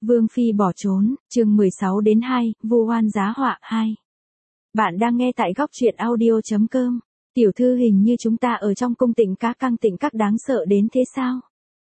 Vương Phi bỏ trốn, chương 16 đến 2, vu oan giá họa 2. Bạn đang nghe tại góc truyện audio.com. Tiểu thư hình như chúng ta ở trong cung Tịnh Các căng Tịnh Các đáng sợ đến thế sao?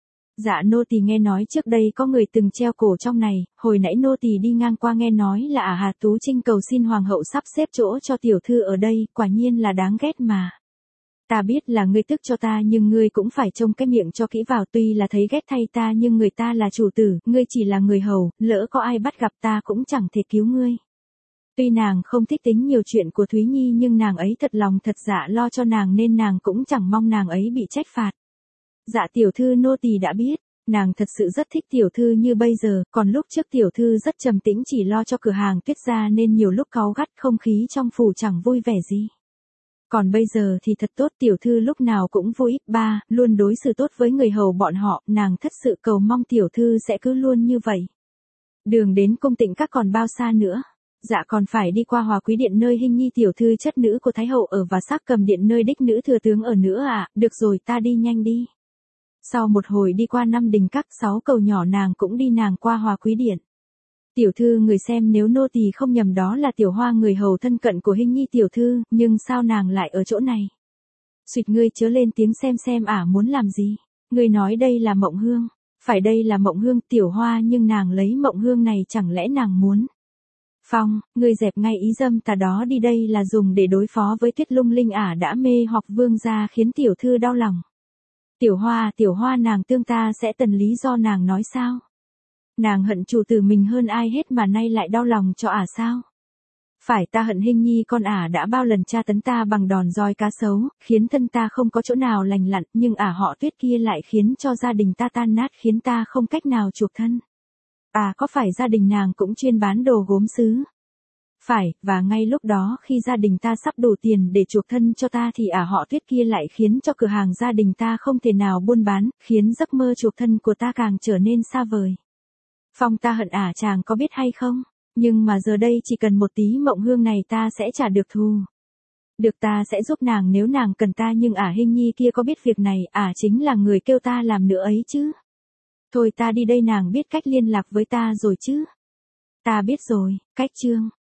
Dạ nô tỳ nghe nói trước đây có người từng treo cổ trong này, hồi nãy nô tỳ đi ngang qua nghe nói là Hà Tú Trinh cầu xin hoàng hậu sắp xếp chỗ cho tiểu thư ở đây, quả nhiên là đáng ghét mà. Ta biết là ngươi tức cho ta nhưng ngươi cũng phải trông cái miệng cho kỹ vào, tuy là thấy ghét thay ta nhưng người ta là chủ tử, ngươi chỉ là người hầu, lỡ có ai bắt gặp ta cũng chẳng thể cứu ngươi. Tuy nàng không thích tính nhiều chuyện của Thúy Nhi nhưng nàng ấy thật lòng thật dạ lo cho nàng nên nàng cũng chẳng mong nàng ấy bị trách phạt. Dạ tiểu thư nô tỳ đã biết, nàng thật sự rất thích tiểu thư như bây giờ, còn lúc trước tiểu thư rất trầm tĩnh chỉ lo cho cửa hàng Tuyết gia nên nhiều lúc cáu gắt không khí trong phủ chẳng vui vẻ gì. Còn bây giờ thì thật tốt, tiểu thư lúc nào cũng vui, luôn đối xử tốt với người hầu bọn họ, nàng thật sự cầu mong tiểu thư sẽ cứ luôn như vậy. Đường đến cung Tịnh Các còn bao xa nữa? Dạ còn phải đi qua Hòa Quý Điện nơi Hinh Nhi tiểu thư chất nữ của Thái hậu ở và Sắc Cầm Điện nơi đích nữ thừa tướng ở nữa à, được rồi ta đi nhanh đi. Sau một hồi đi qua 5 đình các 6 cầu nhỏ nàng cũng đi nàng qua Hòa Quý Điện. Tiểu thư người xem nếu nô tỳ không nhầm đó là Tiểu Hoa người hầu thân cận của Hinh Nhi tiểu thư, nhưng sao nàng lại ở chỗ này? Xuyệt ngươi chớ lên tiếng xem muốn làm gì? Ngươi nói đây là Mộng Hương, phải đây là Mộng Hương Tiểu Hoa nhưng nàng lấy Mộng Hương này chẳng lẽ nàng muốn? Phong, ngươi dẹp ngay ý dâm tà đó đi, đây là dùng để đối phó với Tuyết Lung Linh đã mê hoặc vương gia khiến tiểu thư đau lòng. Tiểu Hoa nàng tương ta sẽ tần lý do nàng nói sao? Nàng hận chủ tử mình hơn ai hết mà nay lại đau lòng cho sao? Phải ta hận Hinh Nhi con đã bao lần tra tấn ta bằng đòn roi cá sấu, khiến thân ta không có chỗ nào lành lặn, nhưng họ Tuyết kia lại khiến cho gia đình ta tan nát khiến ta không cách nào chuộc thân. Có phải gia đình nàng cũng chuyên bán đồ gốm sứ? Phải, và ngay lúc đó khi gia đình ta sắp đủ tiền để chuộc thân cho ta thì họ Tuyết kia lại khiến cho cửa hàng gia đình ta không thể nào buôn bán, khiến giấc mơ chuộc thân của ta càng trở nên xa vời. Phong ta hận chàng có biết hay không? Nhưng mà giờ đây chỉ cần một tí Mộng Hương này ta sẽ trả được thù. Được ta sẽ giúp nàng nếu nàng cần ta nhưng Hinh Nhi kia có biết việc này chính là người kêu ta làm nữa ấy chứ. Thôi ta đi đây nàng biết cách liên lạc với ta rồi chứ? Ta biết rồi, cách chương.